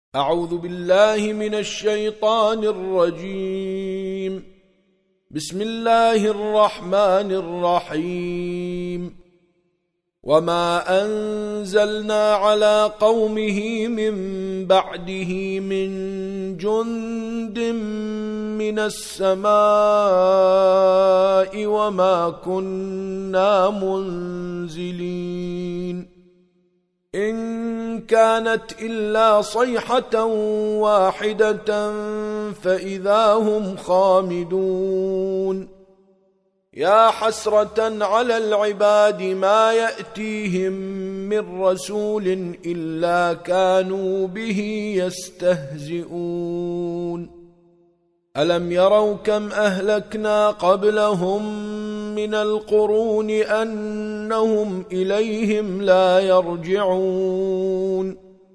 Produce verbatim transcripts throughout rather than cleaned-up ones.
أعوذ بالله من الشيطان الرجيم. بسم الله الرحمن الرحيم. وما أنزلنا على قومه من بعده من جند من السماء وما كنا منزلين إن كانت إلا صيحة واحدة فإذا هم خامدون يا حسرة على العباد ما يأتيهم من رسول إلا كانوا به يستهزئون ألم يروا كم أهلكنا قبلهم من القرون أنهم إليهم لا يرجعون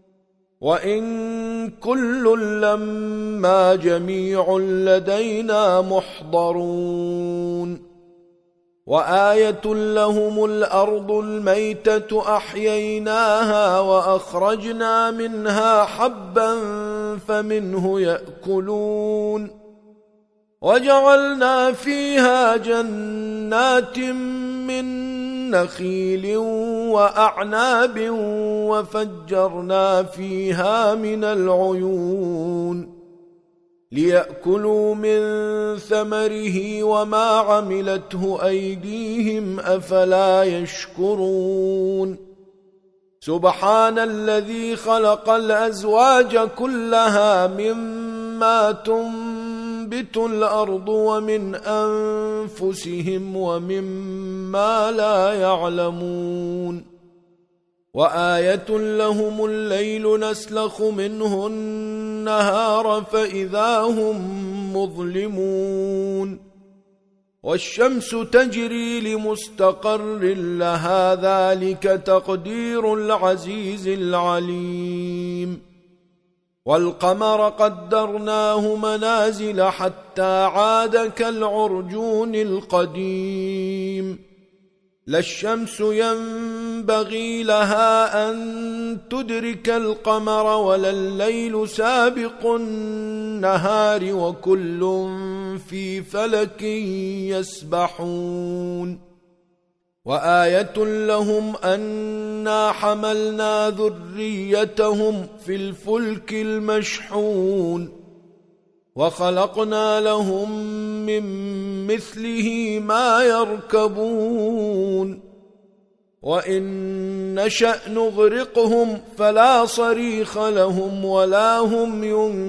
وإن كل لما جميع لدينا محضرون وآية لهم الأرض الميتة أحييناها وأخرجنا منها حبا فمنه يأكلون وجعلنا فيها جنات من نخيل وأعناب وفجرنا فيها من العيون ليأكلوا من ثمره وما عملته أيديهم أفلا يشكرون سبحان الذي خلق الأزواج كلها مما تنبت الأرض ومن أنفسهم ومما لا يعلمون وآية لهم الليل نسلخ منه النهار فإذا هم مظلمون والشمس تجري لمستقر لها ذلك تقدير العزيز العليم والقمر قدرناه منازل حتى عاد كالعرجون القديم لا الشمس ينبغي لها أن تدرك القمر ولا الليل سابق النهار وكل في فلك يسبحون وآية لهم أنا حملنا ذريتهم في الفلك المشحون وخلقنا لهم من مثله ما يركبون وإن نشأ نغرقهم فلا صريخ لهم ولا هم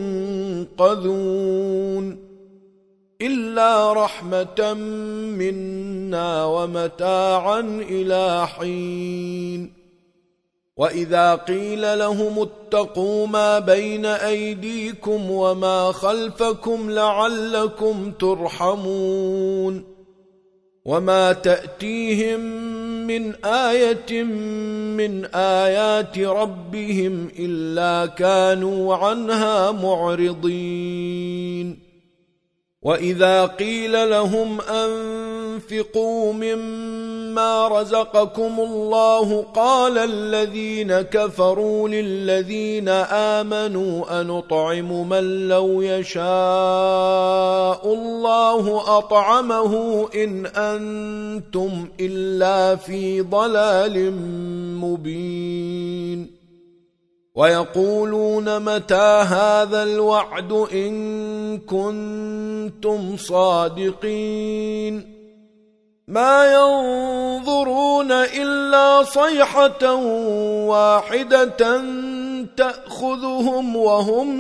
ينقذون إلا رحمة منا ومتاعا إلى حين وإذا قيل لهم اتقوا ما بين أيديكم وما خلفكم لعلكم ترحمون وما تأتيهم من آية من آيات ربهم إلا كانوا عنها معرضين وإذا قيل لهم أنفقوا مما رزقكم الله قال الذين كفروا للذين آمنوا أنطعم من لو يشاء الله أطعمه إن أنتم إلا في ضلال مبين ويقولون متى هذا الوعد إن كنتم صادقين ما ينظرون إلا صيحة واحدة تأخذهم وهم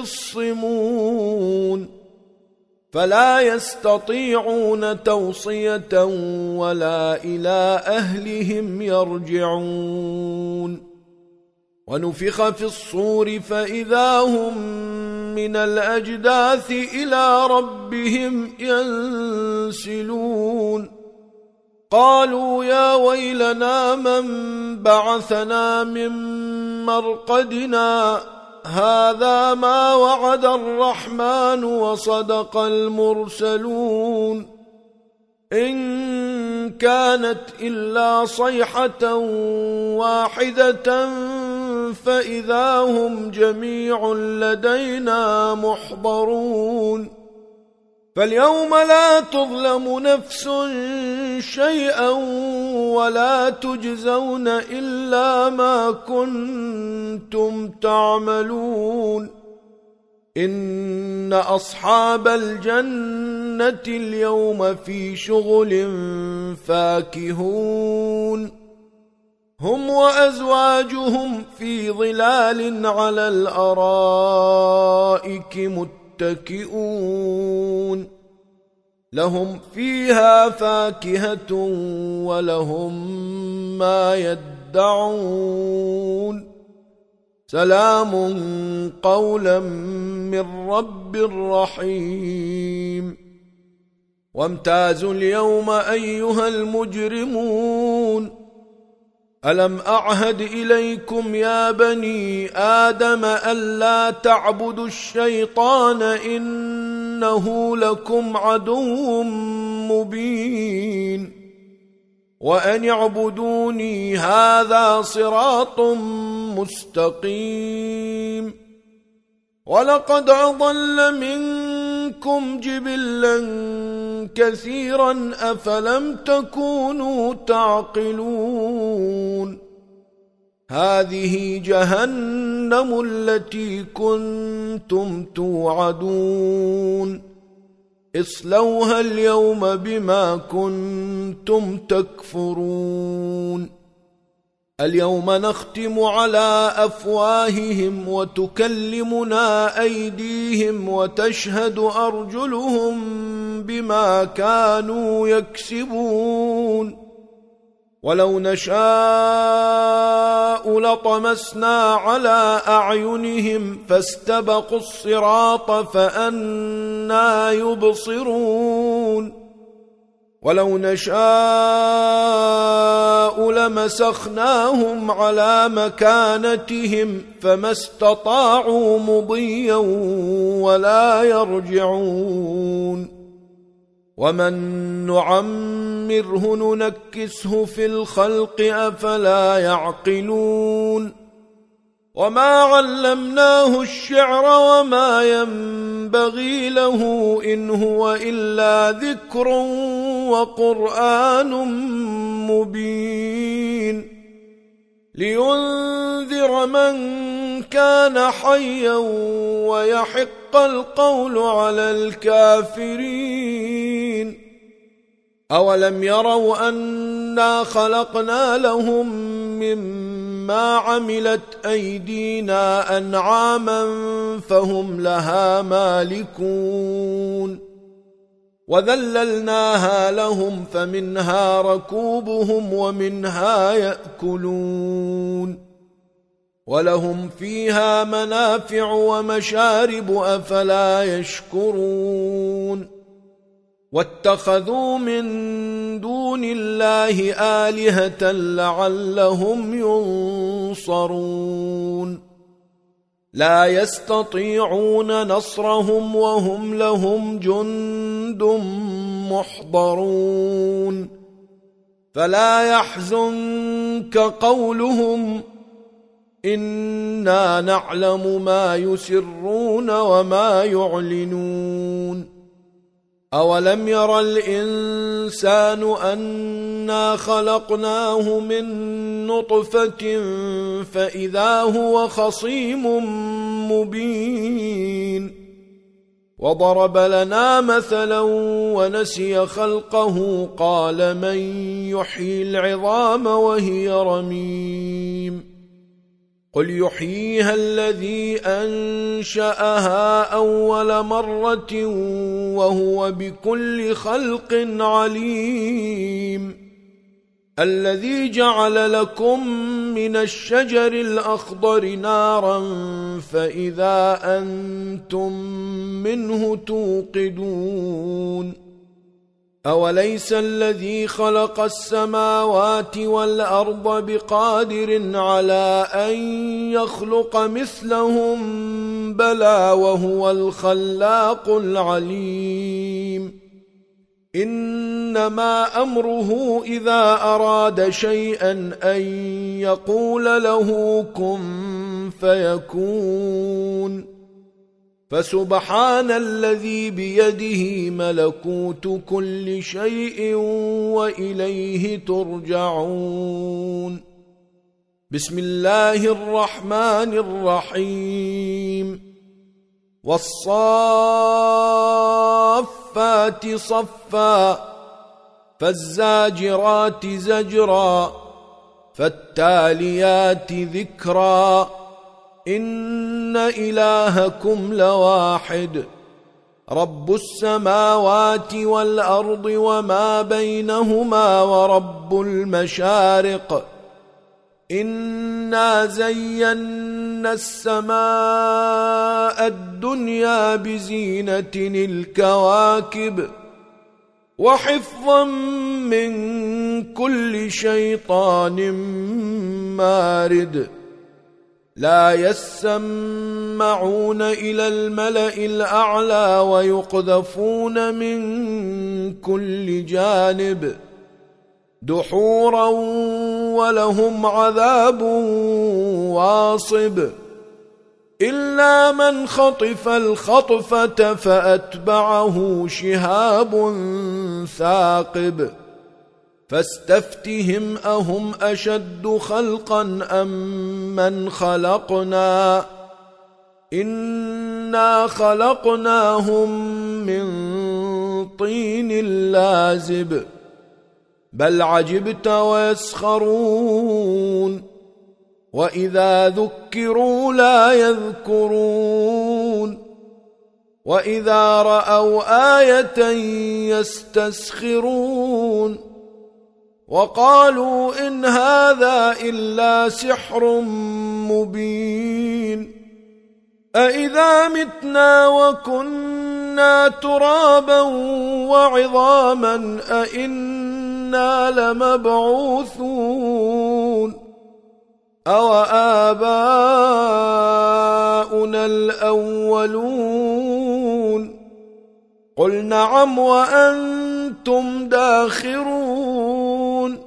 يخصمون فلا يستطيعون توصية ولا إلى أهلهم يرجعون ونفخ في الصور فإذا هم من الأجداث إلى ربهم ينسلون قالوا يا ويلنا من بعثنا من مرقدنا هذا ما وعد الرحمن وصدق المرسلون إن كانت إلا صيحة واحدة فإذا هم جميع لدينا محضرون فاليوم لا تظلم نفس شيئا ولا تجزون إلا ما كنتم تعملون إن أصحاب الجنة اليوم في شغل فاكهون هم وأزواجهم في ظلال على الأرائك متكئون لهم فيها فاكهة ولهم ما يدعون سلام قولا من رب رحيم وامتازوا اليوم أيها المجرمون ألم أعهد إليكم يا بني آدم ألا تعبدوا الشيطان إنه لكم عدو مبين وأن اعبدوني هذا صراط مستقيم ولقد أضل منكم جبلا كثيرا أفلم تكونوا تعقلون هذه جهنم التي كنتم توعدون اصلوها اليوم بما كنتم تكفرون اليوم نختم على أفواههم وتكلمنا أيديهم وتشهد أرجلهم بما كانوا يكسبون ولو نشاء لطمسنا على أعينهم فاستبقوا الصراط فأنى يبصرون ولو نشاء لمسخناهم على مكانتهم فما استطاعوا مضيا ولا يرجعون ومن نعمره ننكسه في الخلق أفلا يعقلون وما علمناه الشعر وما ينبغي له إن هو إلا ذكر وقرآن مبين لينذر من كان حيا ويحق القول على الكافرين أولم يروا أنا خلقنا لهم مما عملت أيدينا أنعاما فهم لها مالكون وذللناها لهم فمنها ركوبهم ومنها يأكلون ولهم فيها منافع ومشارب أفلا يشكرون واتخذوا من دون الله آلهة لعلهم ينصرون لا يستطيعون نصرهم وهم لهم جند محضرون فلا يحزنك قولهم إنا نعلم ما يسرون وما يعلنون أولم ير الإنسان أنا خلقناه من نطفة فإذا هو خصيم مبين وضرب لنا مثلا ونسي خلقه قال من يحيي العظام وهي رميم قل يحييها الذي أنشأها أول مرة وهو بكل خلق عليم الذي جعل لكم من الشجر الأخضر نارا فإذا أنتم منه توقدون أوليس الذي خلق السماوات والأرض بقادر على أن يخلق مثلهم بلى وهو الخلاق العليم إنما أمره إذا أراد شيئا أن يقول له كن فيكون فسبحان الذي بيده ملكوت كل شيء وإليه ترجعون. بسم الله الرحمن الرحيم. والصافات صفا فالزاجرات زجرا فالتاليات ذكرا إن إلهكم لواحد رب السماوات والأرض وما بينهما ورب المشارق إنا زينا السماء الدنيا بزينة الكواكب وحفظا من كل شيطان مارد لا يسمعون إلى الملأ الأعلى ويقذفون من كل جانب دحورا ولهم عذاب واصب إلا من خطف الخطفة فأتبعه شهاب ثاقب فاستفتهم أهم أشد خلقا أم من خلقنا إنا خلقناهم من طين لازب بل عجبت ويسخرون وإذا ذكروا لا يذكرون وإذا رأوا آية يستسخرون وقالوا إن هذا إلا سحر مبين أإذا متنا وكنا ترابا وعظاما أإنا لمبعوثون أو آباؤنا الأولون قل نعم وأنتم داخرون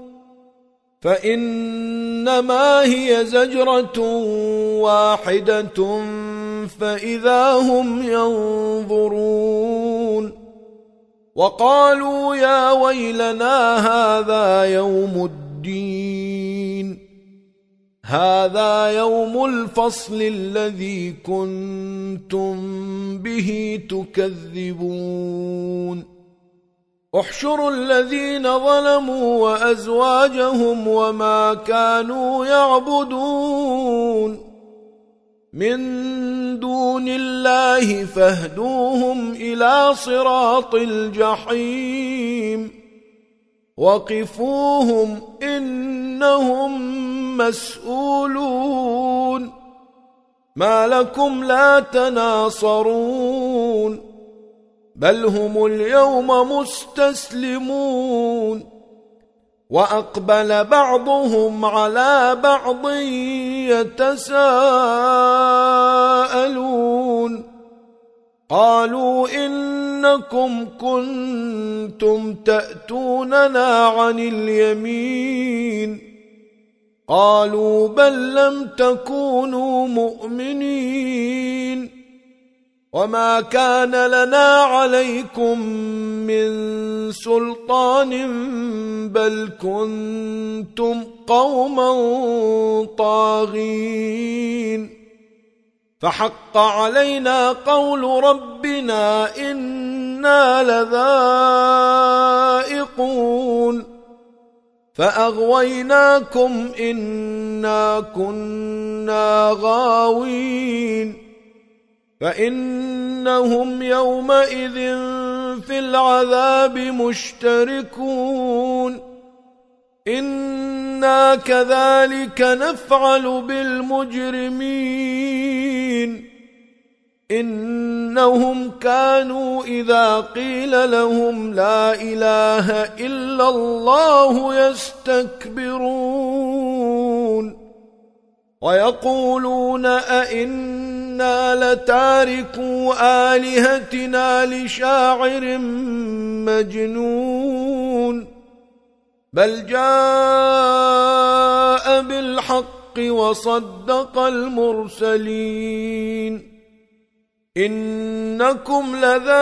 فإنما هي زجرة واحدة فإذا هم ينظرون وقالوا يا ويلنا هذا يوم الدين هذا يوم الفصل الذي كنتم به تكذبون احشروا الذين ظلموا وأزواجهم وما كانوا يعبدون من دون الله فاهدوهم إلى صراط الجحيم وقفوهم إنهم مسؤولون ما لكم لا تناصرون بل هم اليوم مستسلمون وأقبل بعضهم على بعض يتساءلون قالوا إنكم كنتم تأتوننا عن اليمين قالوا بل لم تكونوا مؤمنين وما كان لنا عليكم من سلطان بل كنتم قوما طاغين فحق علينا قول ربنا إنا لذائقون فأغويناكم إنا كنا غاوين فإنهم يومئذ في العذاب مشتركون إنا كذلك نفعل بالمجرمين إنهم كانوا إذا قيل لهم لا إله إلا الله يستكبرون ويقولون أئنا إنا لتاركو آلهتنا لشاعر مجنون بل جاء بالحق وصدق المرسلين إنكم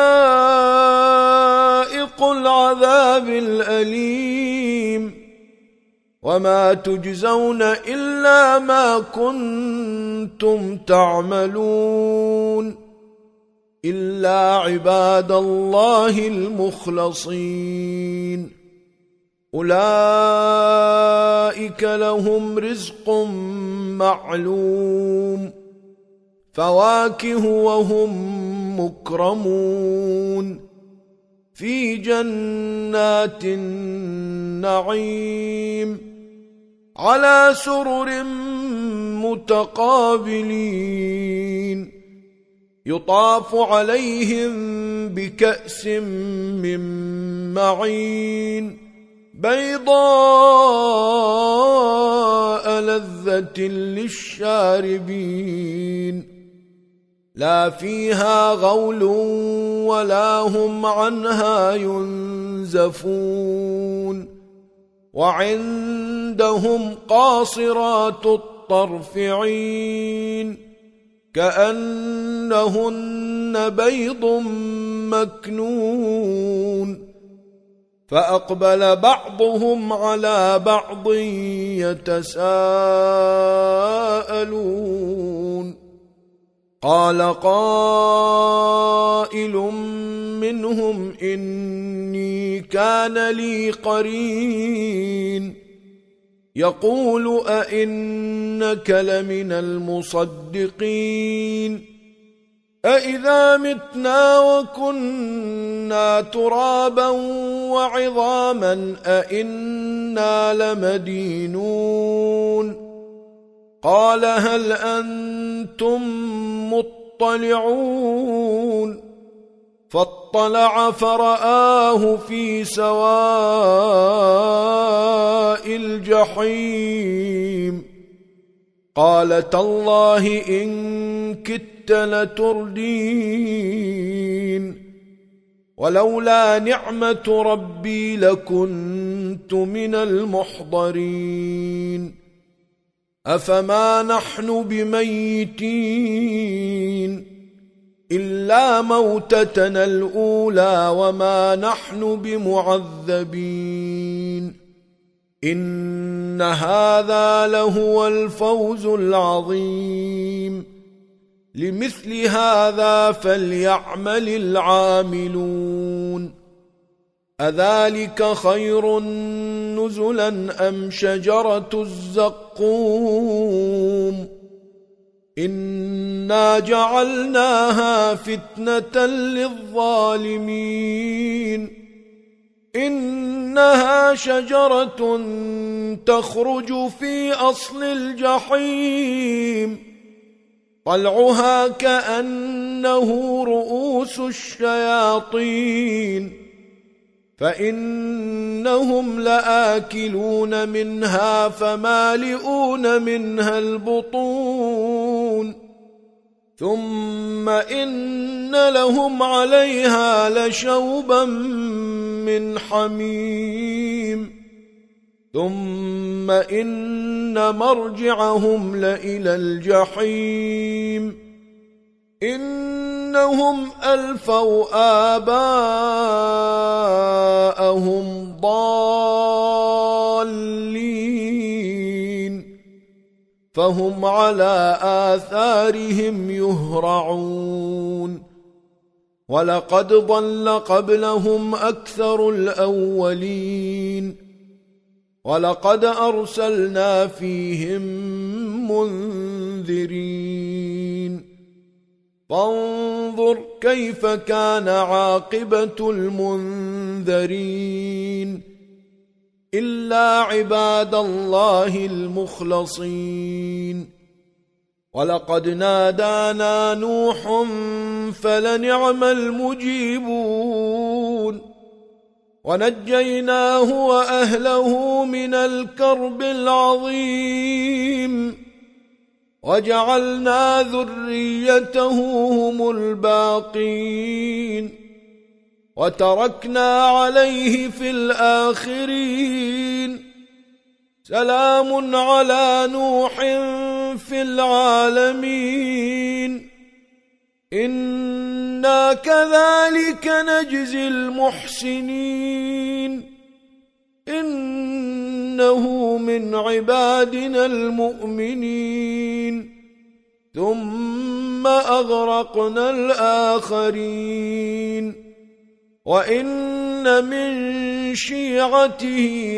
لذائق العذاب الأليم وما تجزون إلا ما كنتم تعملون إلا عباد الله المخلصين أولئك لهم رزق معلوم فواكه وهم مكرمون في جنات النعيم على سرر متقابلين يطاف عليهم بكأس من معين بيضاء لذة للشاربين لا فيها غول ولا هم عنها ينزفون وعندهم قاصرات الطرف عين كأنهن بيض مكنون فأقبل بعضهم على بعض يتساءلون قال قائل منهم إني كان لي قرين يقول أئنك لمن المصدقين أئذا متنا وكنا ترابا وعظاما أئنا لمدينون قال هل أنتم مطلعون فاطلع فرآه في سواء الجحيم قال تالله إن كدت لتردين ولولا نعمة ربي لكنت من المحضرين أفما نحن بميتين إلا موتتنا الأولى وما نحن بمعذبين إن هذا لهو الفوز العظيم لمثل هذا فليعمل العاملون أذلك خير نزلا أم شجرة الزقوم إنا جعلناها فتنة للظالمين إنها شجرة تخرج في أصل الجحيم طلعها كأنه رؤوس الشياطين فإنهم لآكلون منها فمالئون منها البطون ثم إن لهم عليها لشوبا من حميم ثم إن مرجعهم لإلى الجحيم إنهم ألفوا آباءهم ضالين فهم على آثارهم يهرعون ولقد ضل قبلهم أكثر الأولين ولقد أرسلنا فيهم منذرين فانظر كيف كان عاقبة المنذرين إلا عباد الله المخلصين ولقد نادانا نوح فلنعم المجيبون ونجيناه وأهله من الكرب العظيم وجعلنا ذريته هم الباقين وتركنا عليه في الآخرين سلام على نوح في العالمين إنا كذلك نجزي المحسنين إنه من عبادنا المؤمنين ثم أغرقنا الآخرين وإن من شيعته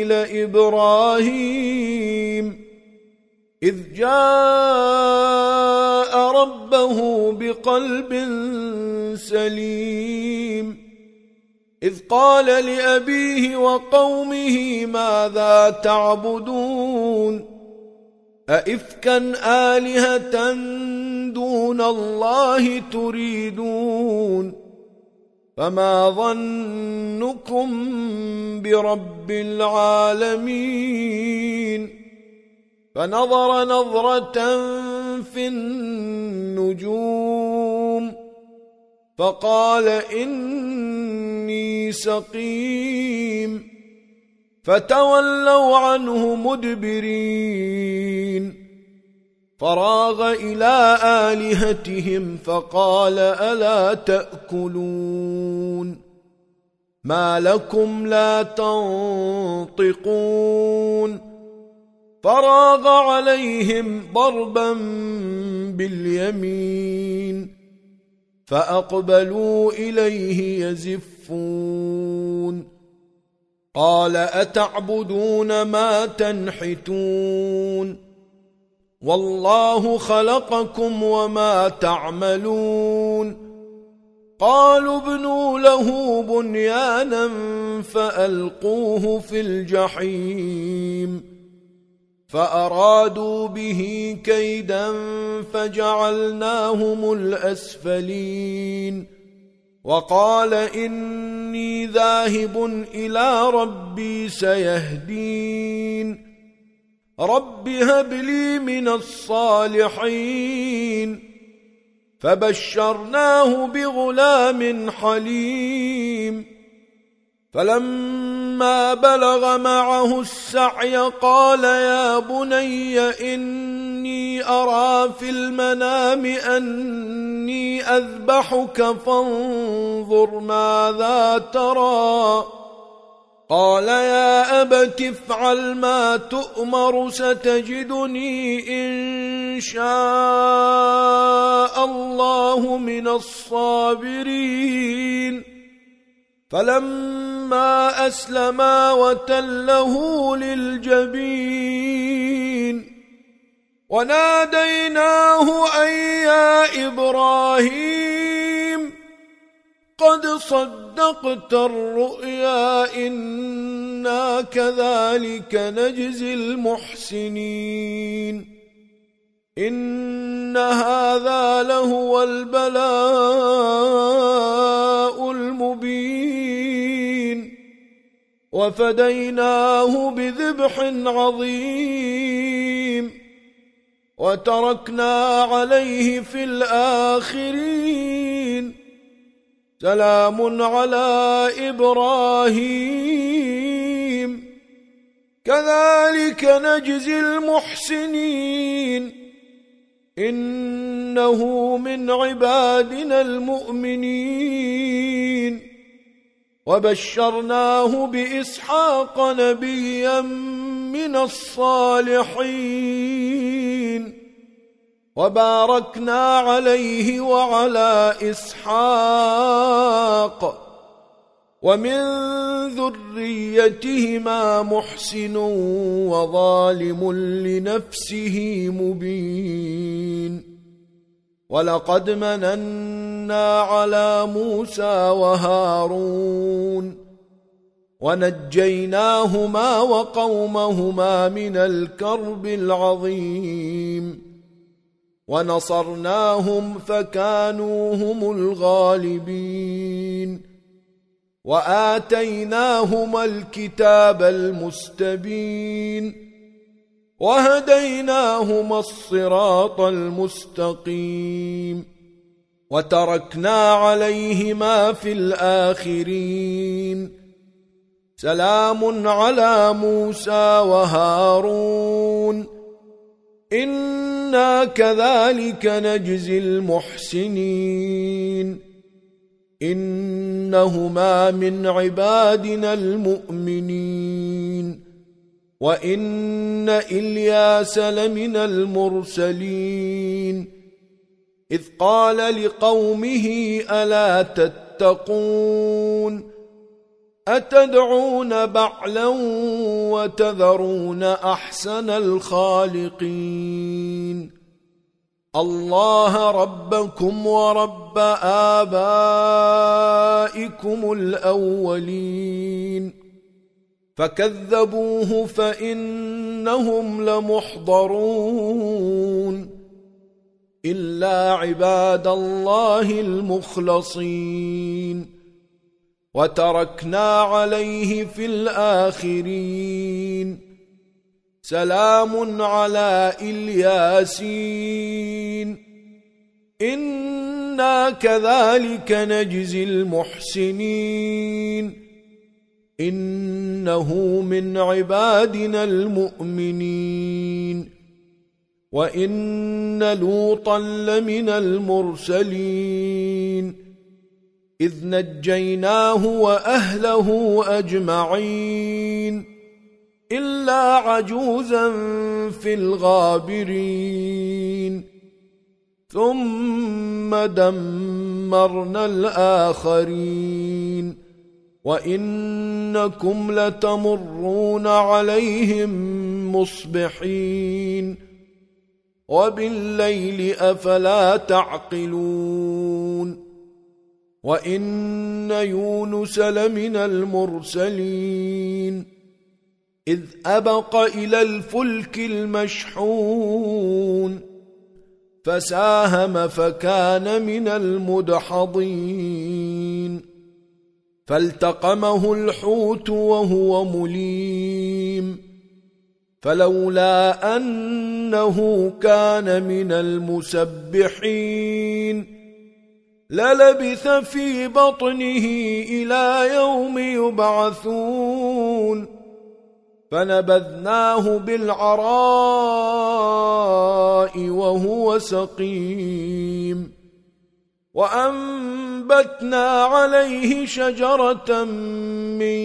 لإبراهيم إذ جاء ربه بقلب سليم إذ قال لأبيه وقومه ماذا تعبدون أئفكا آلهة دون الله تريدون فما ظنكم برب العالمين فنظر نظرة في النجوم فقال إني سقيم فتولوا عنه مدبرين فراغ إلى آلهتهم فقال ألا تأكلون ما لكم لا تنطقون فراغ عليهم ضربا باليمين فأقبلوا إليه يزفون قال أتعبدون ما تنحتون والله خلقكم وما تعملون قالوا ابنوا له بنيانا فألقوه في الجحيم فأرادوا به كيدا فجعلناهم الأسفلين وقال إني ذاهب إلى ربي سيهدين رب هب لي من الصالحين فبشرناه بغلام حليم فلما بلغ معه السعي قال يا بني إني أرى في المنام أني أذبحك فانظر ماذا ترى قال يا أبت افعل ما تؤمر ستجدني إن شاء الله من الصابرين فلما أسلما وتله للجبين وناديناه أن يا إبراهيم قد صدقت الرؤيا إنا كذلك نجزي المحسنين إن هذا لهو البلاء المبين وفديناه بذبح عظيم وتركنا عليه في الآخرين سلام على إبراهيم كذلك نجزي المحسنين إنه من عبادنا المؤمنين وبشرناه بإسحاق نبيا من الصالحين وباركنا عليه وعلى إسحاق ومن ذريتهما محسن وظالم لنفسه مبين ولقد مننا على موسى وهارون ونجيناهما وقومهما من الكرب العظيم ونصرناهم فكانوا هم الغالبين وآتيناهما الكتاب المستبين وهديناهما الصراط المستقيم وتركنا عليهما في الآخرين سلام على موسى وهارون إنا كذلك نجزي المحسنين إنهما من عبادنا المؤمنين وإن إلياس لمن المرسلين إذ قال لقومه ألا تتقون أتدعون بعلا وتذرون أحسن الخالقين الله ربكم ورب آبائكم الأولين فكذبوه فإنهم لمحضرون إلا عباد الله المخلصين وتركنا عليه في الآخرين سلام على الياسين إنا كذلك نجزي المحسنين إنه من عبادنا المؤمنين وإن لوطا لمن المرسلين إذ نجيناه وأهله أجمعين إلا عجوزا في الغابرين ثم دمرنا الآخرين وإنكم لتمرون عليهم مصبحين وبالليل أفلا تعقلون وإن يونس لمن المرسلين إذ أبق إلى الفلك المشحون فساهم فكان من المدحضين فالتقمه الحوت وهو مليم فلولا أنه كان من المسبحين للبث في بطنه إلى يوم يبعثون فنبذناه بالعراء وهو سقيم وأنبتنا عليه شجرة من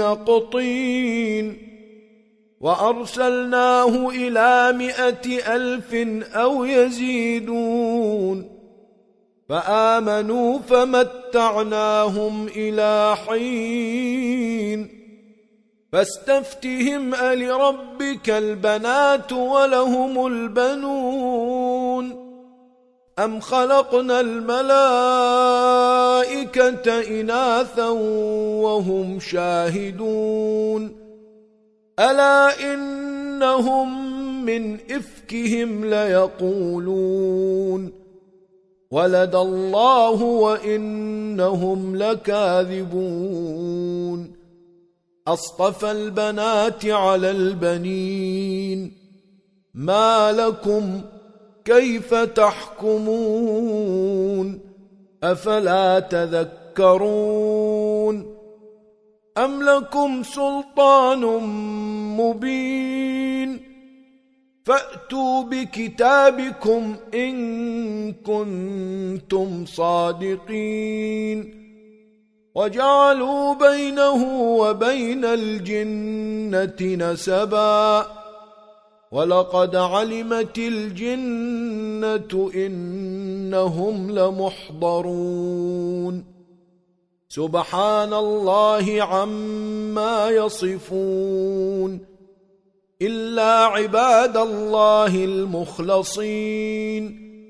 يقطين وأرسلناه إلى مائة ألف أو يزيدون فآمنوا فمتعناهم إلى حين فاستفتهم ألربك البنات ولهم البنون أم خلقنا الملائكة إناثا وهم شاهدون ألا إنهم من إفكهم ليقولون ولد الله وإنهم لكاذبون أصطفى البنات على البنين ما لكم كيف تحكمون أفلا تذكرون أم لكم سلطان مبين فأتوا بكتابكم إن كنتم صادقين وجعلوا بينه وبين الجنة نسبا ولقد علمت الجنة إنهم لمحضرون سبحان الله عما يصفون إلا عباد الله المخلصين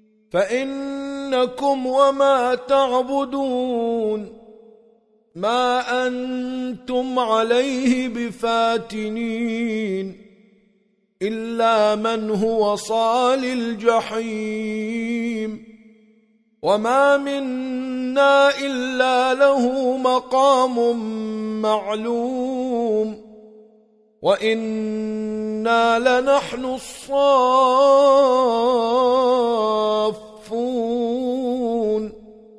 فإنكم وما تعبدون ما أنتم عليه بفاتنين إلا من هو صال الجحيم وما منا إلا له مقام معلوم وإنا لنحن الصافون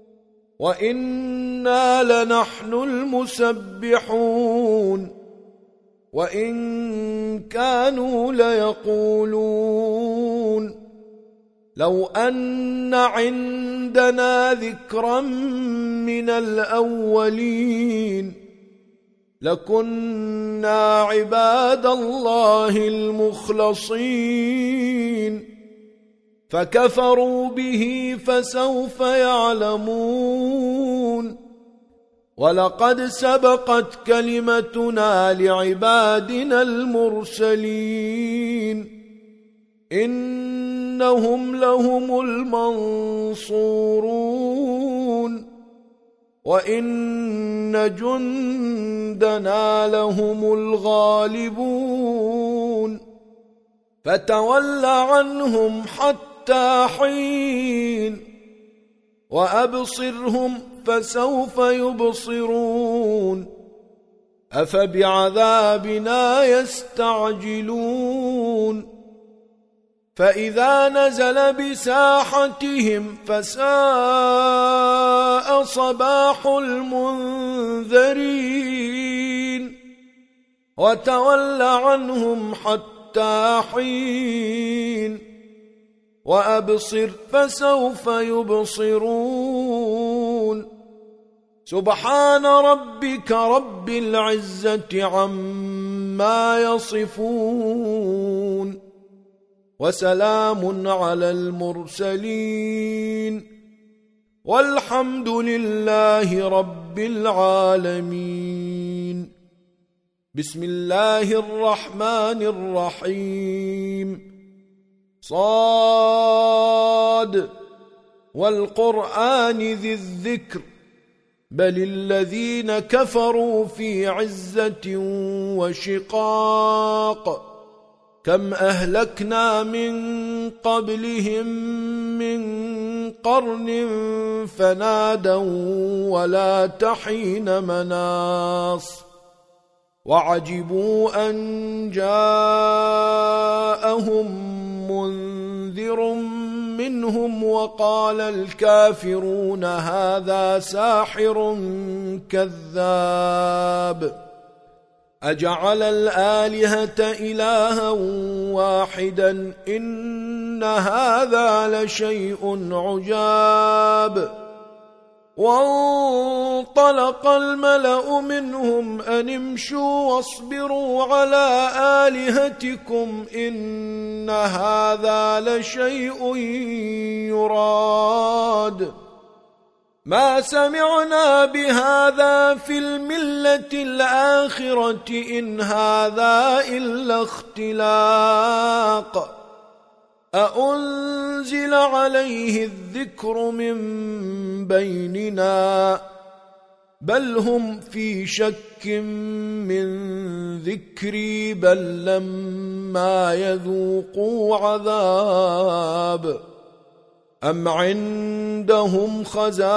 وإنا لنحن المسبحون وإن كانوا ليقولون لو أن عندنا ذكرا من الأولين لكنا عباد الله المخلصين فكفروا به فسوف يعلمون ولقد سبقت كلمتنا لعبادنا المرسلين إنهم لهم المنصورون وإن جندنا لهم الغالبون فتول عنهم حتى حين وأبصرهم فسوف يبصرون أفبعذابنا يستعجلون فإذا نزل بساحتهم فساء صباح المنذرين وتول عنهم حتى حين وأبصر فسوف يبصرون سبحان ربك رب العزة عما يصفون وسلام على المرسلين والحمد لله رب العالمين. بسم الله الرحمن الرحيم. صاد والقرآن ذي الذكر بل الذين كفروا في عزة وشقاق كم أهلكنا من قبلهم من قرن فنادوا ولا تحين مناص وعجبوا أن جاءهم منذر منهم وقال الكافرون هذا ساحر كذاب أجعل الآلهة إلها واحدا إن هذا لشيء عجاب وانطلق الملأ منهم أن امشوا واصبروا على آلهتكم إن هذا لشيء يراد ما سمعنا بهذا في الملة الآخرة إن هذا إلا اختلاق أأنزل عليه الذكر من بيننا بل هم في شك من ذكري بل لما يذوقوا عذاب أم عندهم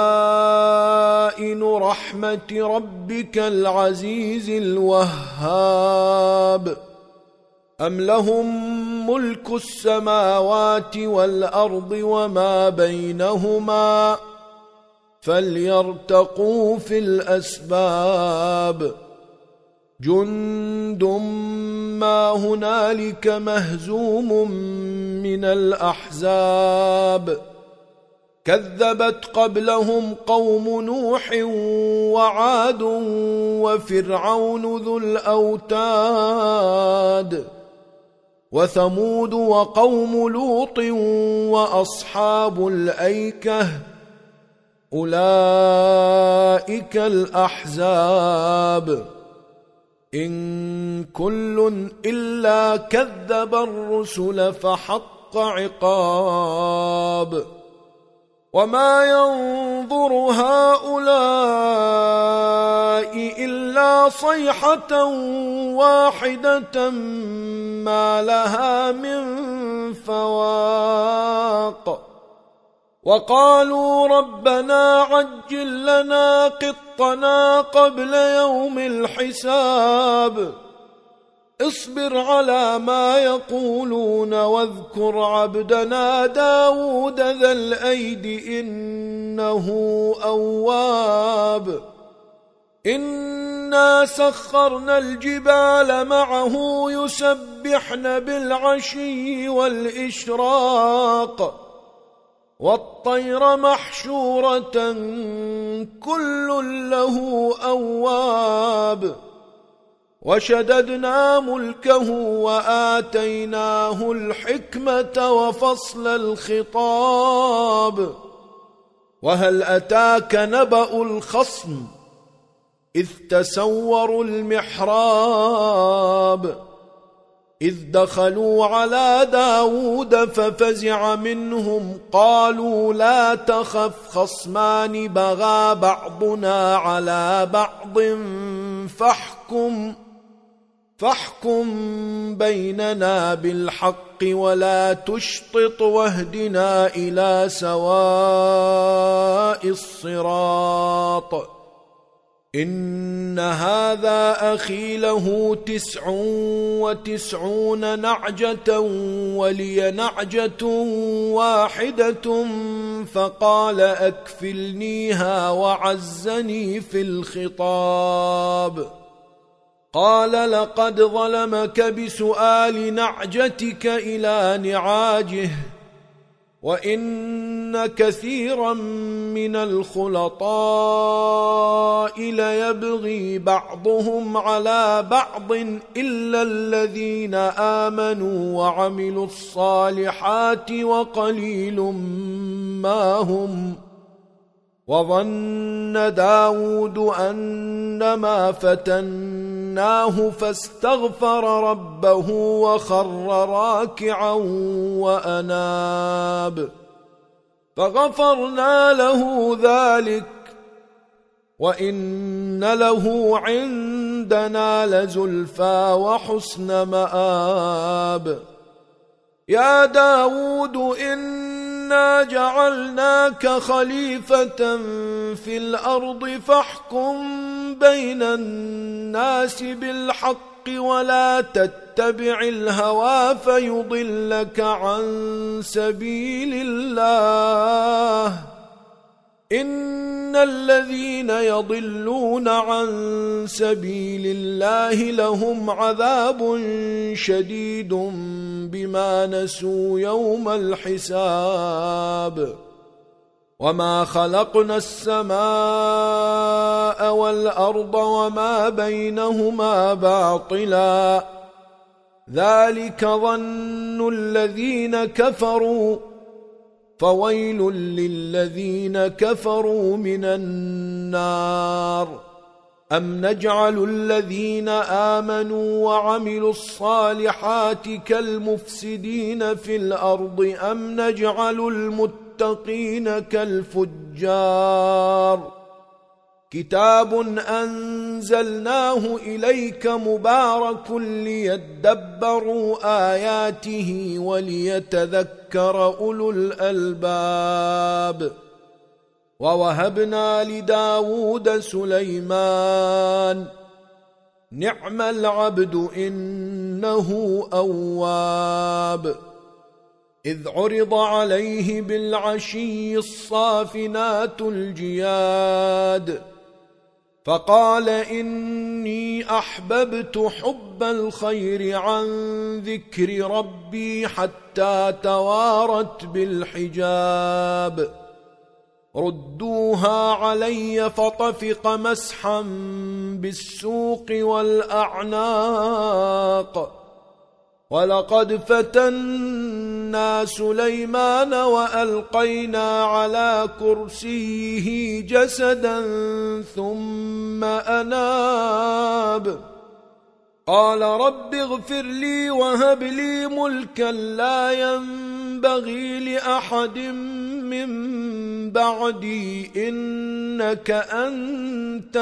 خزائن رحمة ربك العزيز الوهاب أم لهم ملك السماوات والأرض وما بينهما فليرتقوا في الأسباب جند ما هنالك مهزوم من الأحزاب كذبت قبلهم قوم نوح وعاد وفرعون ذو الأوتاد وثمود وقوم لوط وأصحاب الأيكة أولئك الأحزاب إن كل إلا كذب الرسل فحق عقاب وما ينظر هؤلاء إلا صيحة واحدة ما لها من فواق وقالوا ربنا عجل لنا قطنا قبل يوم الحساب اصبر على ما يقولون واذكر عبدنا داود ذا الأيد إنه أواب إنا سخرنا الجبال معه يسبحن بالعشي والإشراق والطير محشورة كل له أواب وشددنا ملكه وآتيناه الحكمة وفصل الخطاب وهل أتاك نبأ الخصم إذ تسوروا المحراب إذ دخلوا على داود ففزع منهم قالوا لا تخف خصمان بغى بعضنا على بعض فاحكم فاحكم بيننا بالحق ولا تشطط واهدنا إلى سواء الصراط إن هذا أخي له تسع وتسعون نعجة ولي نعجة واحدة فقال أكفلنيها وعزني في الخطاب قال لقد ظلمك بسؤال نعجتك إلى نعاجه وإن كثيرا من الخلطاء ليبغي بعضهم على بعض إلا الذين آمنوا وعملوا الصالحات وقليل ما هم وظن داود أنما فتناه فاستغفر ربه وخر راكعا وأناب فغفرنا له ذلك وإن له عندنا لزلفى وحسن مآب يا داود إنا جعلناك خليفة في الأرض فاحكم بين الناس بالحق ولا تتبع الهوى فيضلك عن سبيل الله إن الذين يضلون عن سبيل الله لهم عذاب شديد بما نسوا يوم الحساب وما خلقنا السماء والأرض وما بينهما باطلا ذلك ظن الذين كفروا فويل للذين كفروا من النار أم نجعل الذين آمنوا وعملوا الصالحات كالمفسدين في الأرض أم نجعل المتقين كالفجار كتاب أنزلناه إليك مبارك ليدبروا آياته وليتذكر أولو الألباب ووهبنا لداود سليمان نعم العبد إنه أواب إذ عرض عليه بالعشي الصافنات الجياد فقال إني أحببت حب الخير عن ذكر ربي حتى توارت بالحجاب ردوها علي فطفق مسحا بالسوق والأعناق ولقد فتنا سليمان وألقينا على كرسيه جسدا ثم أناب قال رب اغفر لي وهب لي ملكا لا ينبغي لأحد من بعدي إنك أنت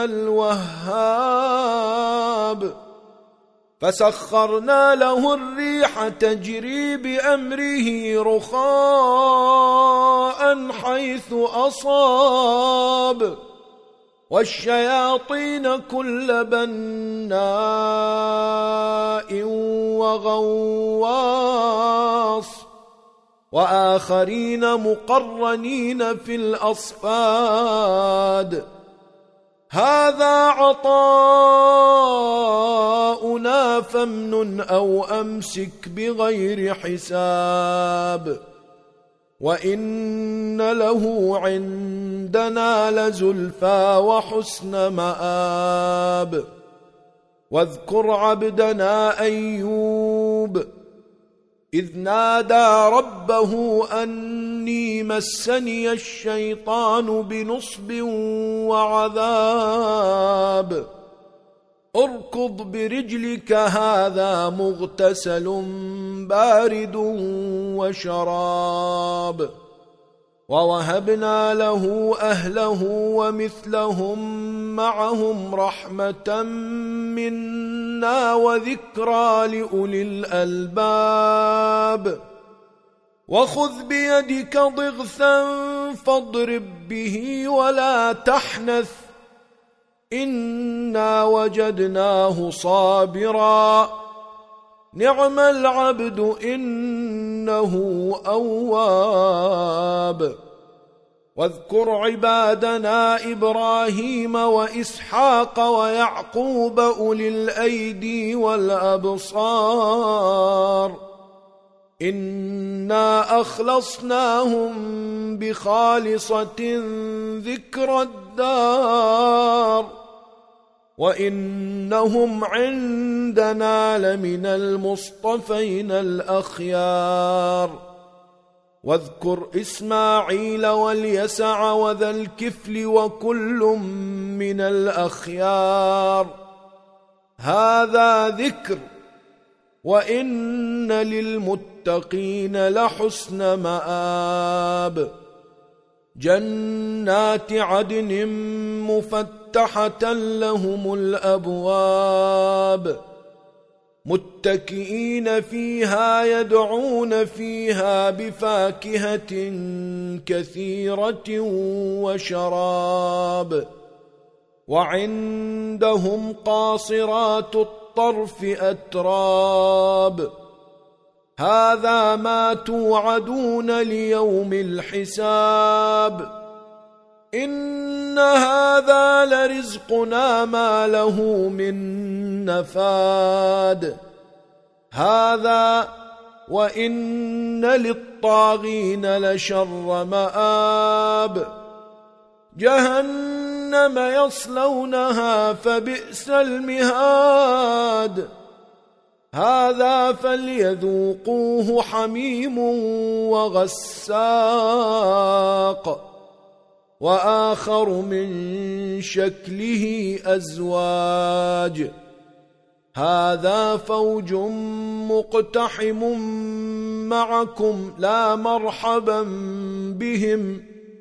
الوهاب فسخرنا له الريح تجري بأمره رخاء حيث أصاب والشياطين كل بناء وغواص وآخرين مقرنين في الأصفاد هذا عطاؤنا فامنن أو أمسك بغير حساب وإن له عندنا لزلفى وحسن مآب واذكر عبدنا أيوب إذ نادى ربه أني مسني الشيطان بنصب وعذاب اركض برجلك هذا مغتسل بارد وشراب ووهبنا له أهله ومثلهم معهم رحمة منا وذكرى لأولي الألباب وخذ بيدك ضغثا فاضرب به ولا تحنث إنا وجدناه صابرا نعم العبد إنه أواب واذكر عبادنا إبراهيم وإسحاق ويعقوب أولي الأيدي والأبصار إنا أخلصناهم بخالصة ذكر الدار وإنهم عندنا لمن المصطفين الأخيار واذكر إسماعيل واليسع وذا الكفل وكل من الأخيار هذا ذكر وإن للمتقين لحسن مآب جنات عدن مفتحة لهم الأبواب متكئين فيها يدعون فيها بفاكهة كثيرة وشراب وعندهم قاصرات الطرف أتراب هذا ما توعدون ليوم الحساب إن هذا لرزقنا ما له من نفاد هذا وإن للطاغين لشر مآب جهنم يصلونها فبئس المهاد هذا فليذوقوه حميم وغساق وآخر من شكله أزواج هذا فوج مقتحم معكم لا مرحبا بهم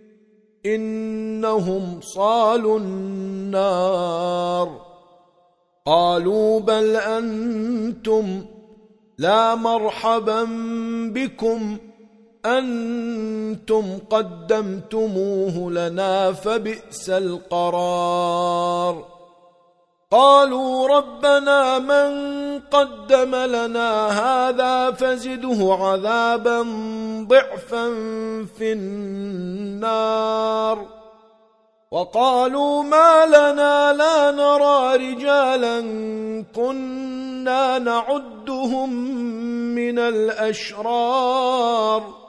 إنهم صالوا النار قالوا بل أنتم لا مرحبا بكم أنتم قدمتموه لنا فبئس القرار قالوا ربنا من قدم لنا هذا فزده عذابا ضعفا في النار وقالوا ما لنا لا نرى رجالا كنا نعدهم من الأشرار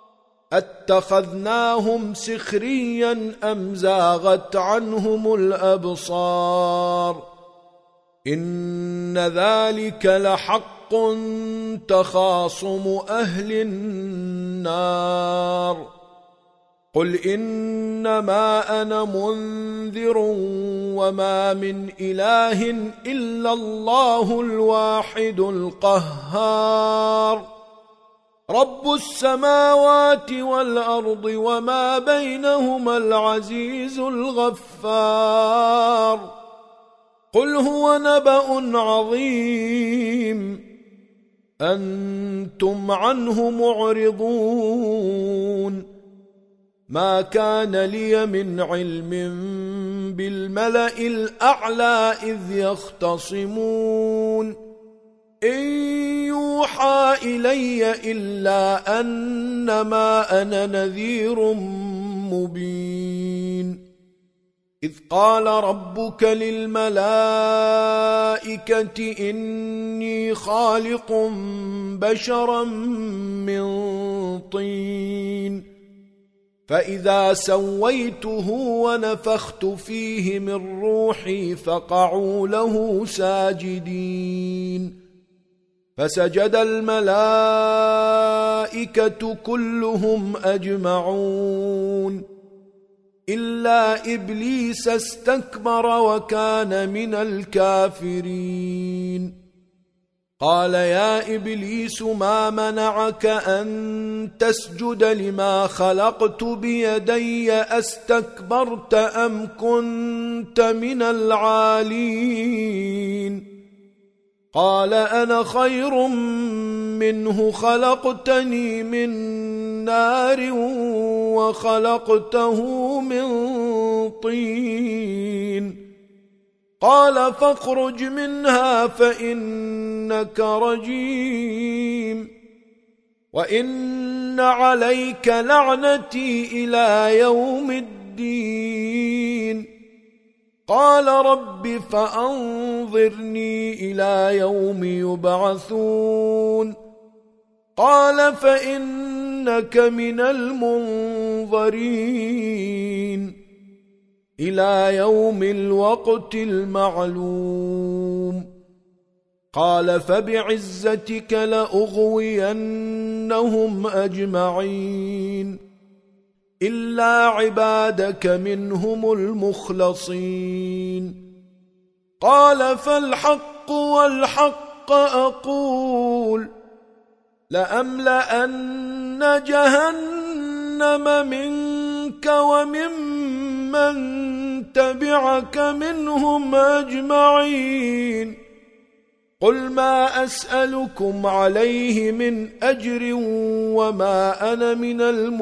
اتخذناهم سخريا أم زاغت عنهم الأبصار إن ذلك لحق تخاصم أهل النار قل إنما أنا منذر وما من إله إلا الله الواحد القهار رب السماوات والأرض وما بينهما العزيز الغفار قل هو نبأ عظيم أنتم عنه معرضون ما كان لي من علم بالملأ الأعلى إذ يختصمون إن يوحى إلي إلا أنما أنا نذير مبين إذ قال ربك للملائكة إني خالق بشرا من طين فإذا سويته ونفخت فيه من روحي فقعوا له ساجدين فسجد الملائكة كلهم أجمعون إلا إبليس استكبر وكان من الكافرين قال يا إبليس ما منعك أن تسجد لما خلقت بيدي أستكبرت أم كنت من العالين قال أنا خير منه خلقتني من نار وخلقته من طين قال فاخرج منها فإنك رجيم وإن عليك لعنتي إلى يوم الدين قال رب فأنظرني إلى يوم يبعثون قال فإنك من المنظرين إلى يوم الوقت المعلوم قال فبعزتك لأغوينهم أجمعين إلا عبادك منهم المخلصين قال فالحق والحق أقول لأملأن جهنم منك وممن تبعك منهم أجمعين قل ما أسألكم عليه من أجر وما أنا من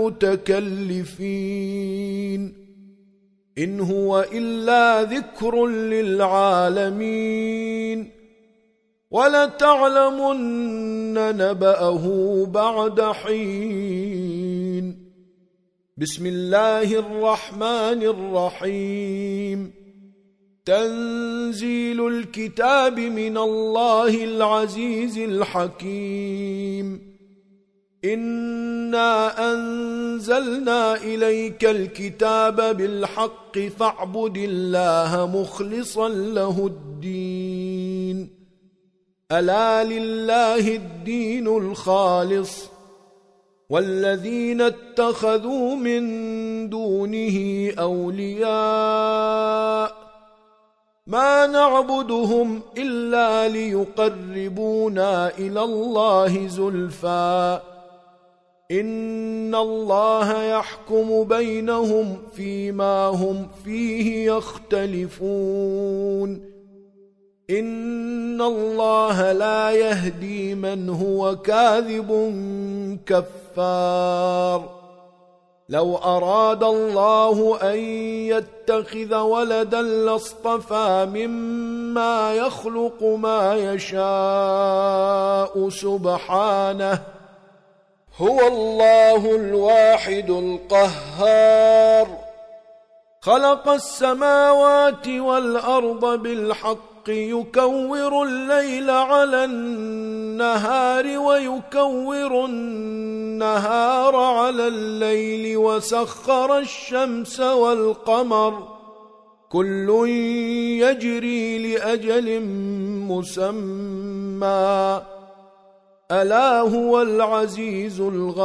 المتكلفين إن هو إلا ذكر للعالمين ولتعلمن نبأه بعد حين بسم الله الرحمن الرحيم تنزيل الكتاب من الله العزيز الحكيم إنا أنزلنا إليك الكتاب بالحق فاعبد الله مخلصا له الدين ألا لله الدين الخالص والذين اتخذوا من دونه أولياء ما نعبدهم إلا ليقربونا إلى الله زلفى إن الله يحكم بينهم فيما هم فيه يختلفون إن الله لا يهدي من هو كاذب كفار لو أراد الله أن يتخذ ولدا لاصطفى مما يخلق ما يشاء سبحانه هو الله الواحد القهار خلق السماوات والأرض بالحق يكور الليل على النهار ويكور النهار على الليل وسخر الشمس والقمر كل يجري لأجل مسمى ألا هو العزيز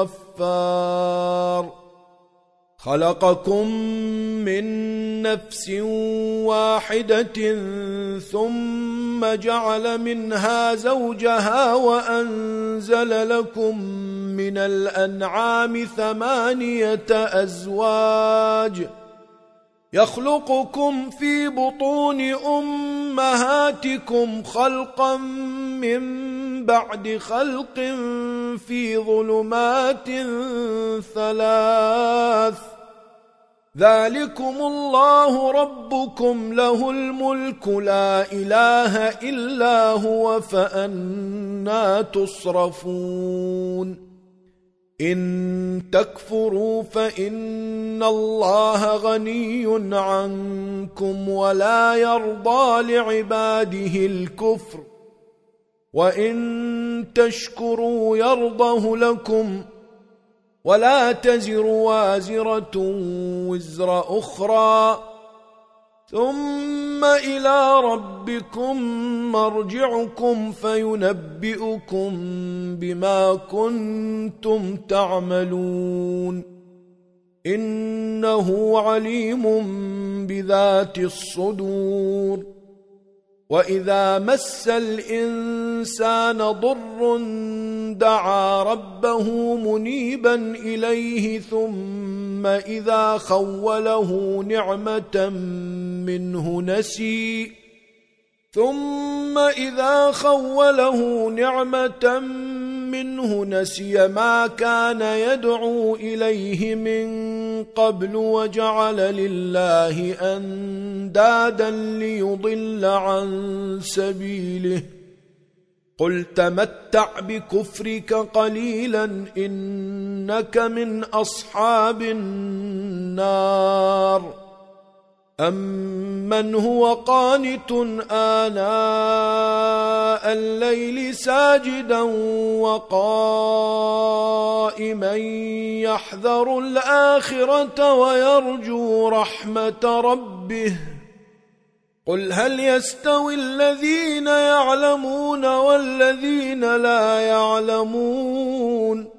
الغفار خلقكم من نفس واحدة ثم جعل منها زوجها وأنزل لكم من الأنعام ثمانية أزواج يخلقكم في بطون أمهاتكم خلقا من بعد خلق في ظلمات ثلاث ذلكم الله ربكم له الملك لا إله إلا هو فأنى تصرفون إن تكفروا فإن الله غني عنكم ولا يرضى لعباده الكفر وإن تشكروا يرضه لكم ولا تزر وازرة وزر أخرى ثم إلى ربكم مرجعكم فينبئكم بما كنتم تعملون إنه عليم بذات الصدور وإذا مس الإنسان ضر دعا ربه منيبا إليه ثم إذا خوله نعمة منه نسي ثم إذا خوله نعمة منه نسي ما كان يدعو إليه من قبل وجعل لله أندادا ليضل عن سبيله قل تمتع بكفرك قليلا إنك من أصحاب النار أمن هو قانت آناء الليل ساجدا وقائما يحذر الآخرة ويرجو رحمة ربه قل هل يستوي الذين يعلمون والذين لا يعلمون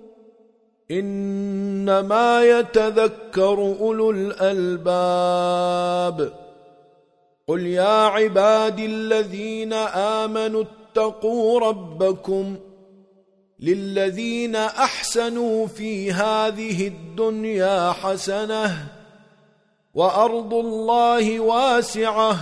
إنما يتذكر أولو الألباب قل يا عبادي الذين آمنوا اتقوا ربكم للذين أحسنوا في هذه الدنيا حسنة وأرض الله واسعة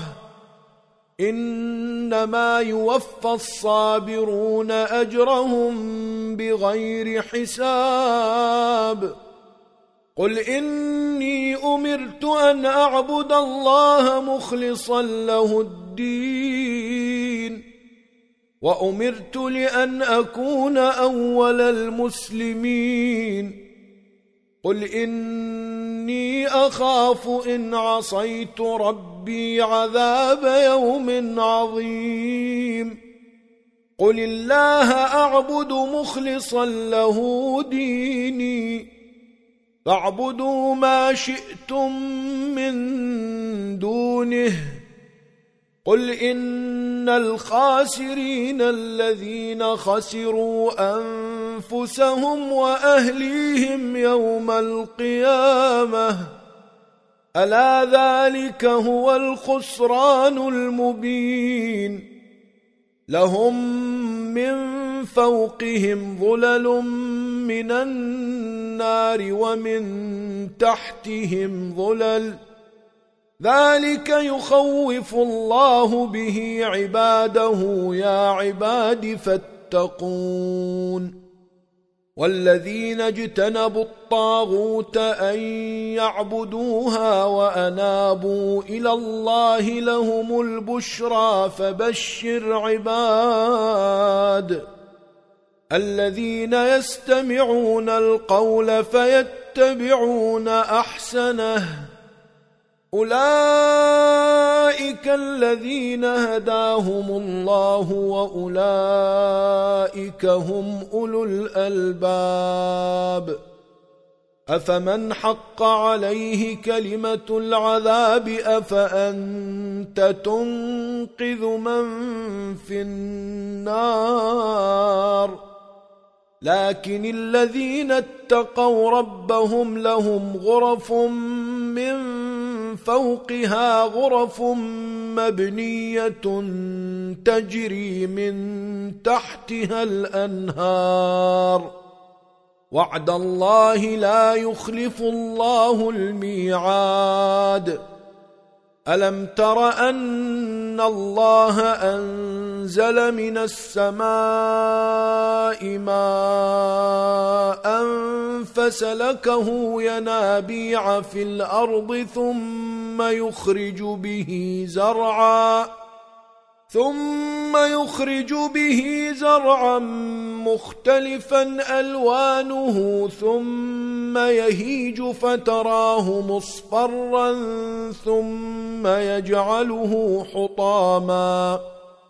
إنما يوفى الصابرون أجرهم بغير حساب قل إني أمرت أن أعبد الله مخلصا له الدين وأمرت لأن أكون أول المسلمين قل إني أخاف إن عصيت ربي عذاب يوم عظيم قل الله أعبد مخلصا له ديني فاعبدوا ما شئتم من دونه قل إن الخاسرين الذين خسروا أنفسهم وأهليهم يوم القيامة ألا ذلك هو الخسران المبين لهم من فوقهم ظلل من النار ومن تحتهم ظلل ذلك يخوف الله به عباده يا عباد فاتقون والذين اجتنبوا الطاغوت أن يعبدوها وأنابوا إلى الله لهم البشرى فبشر عباد الذين يستمعون القول فيتبعون أحسنه أولئك الذين هداهم الله وأولئك هم أولو الألباب أفمن حق عليه كلمة العذاب أفأنت تنقذ من في النار لكن الذين اتقوا ربهم لهم غرف من فوقها غرف مبنية تجري من تحتها الأنهار وعد الله لا يخلف الله الميعاد ألم تر أن الله أنزل أنزل من السماء ماء فسلكه ينابيع في الأرض ثم يخرج به زرعا ثم يخرج به زرعا مختلفا ألوانه ثم يهيج فتراه مصفرا ثم يجعله حطاما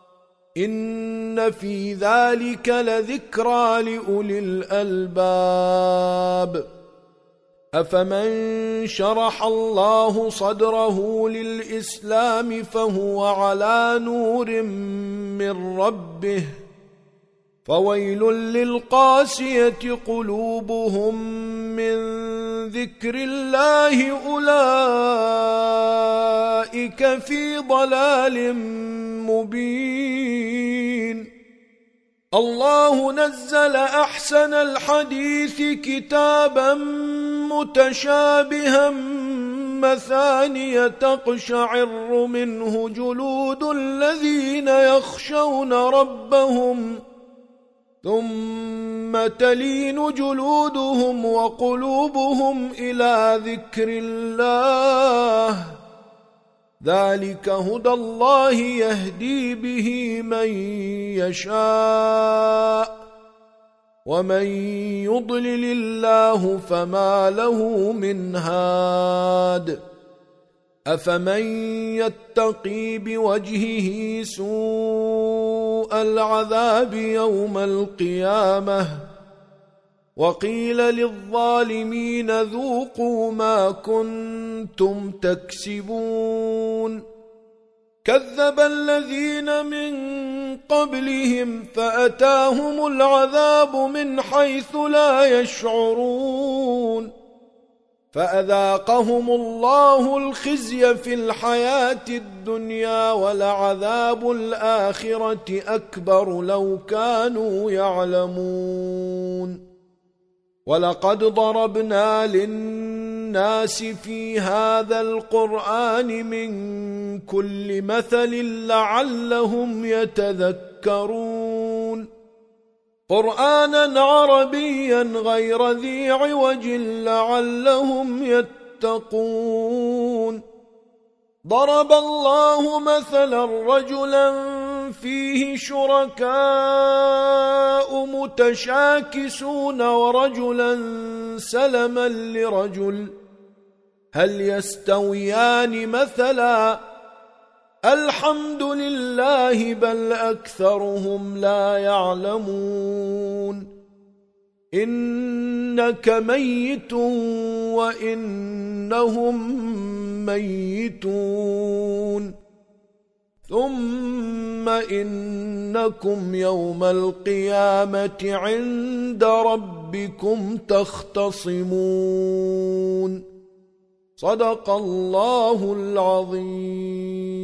إن في ذلك لذكرى لأولي الألباب أفمن شرح الله صدره للإسلام فهو على نور من ربه فويل للقاسية قلوبهم من ذكر الله أولئك في ضلال مبين الله نزل أحسن الحديث كتابا متشابها مثانية تقشعر منه جلود الذين يخشون ربهم ثم تلين جلودهم وقلوبهم إلى ذكر الله ذلك هدى الله يهدي به من يشاء ومن يضلل الله فما له من هاد أفمن يتقي بوجهه سوء العذاب يوم القيامة وقيل للظالمين ذوقوا ما كنتم تكسبون كذب الذين من قبلهم فأتاهم العذاب من حيث لا يشعرون فأذاقهم الله الخزي في الحياة الدنيا ولعذاب الآخرة أكبر لو كانوا يعلمون ولقد ضربنا للناس في هذا القرآن من كل مثل لعلهم يتذكرون قرآنا عربيا غير ذي عوج لعلهم يتقون ضرب الله مثلا رجلا فيه شركاء متشاكسون ورجلا سلما لرجل هل يستويان مثلا الحمد لله بل أكثرهم لا يعلمون إنك ميت وإنهم ميتون ثم إنكم يوم القيامة عند ربكم تختصمون صدق الله العظيم.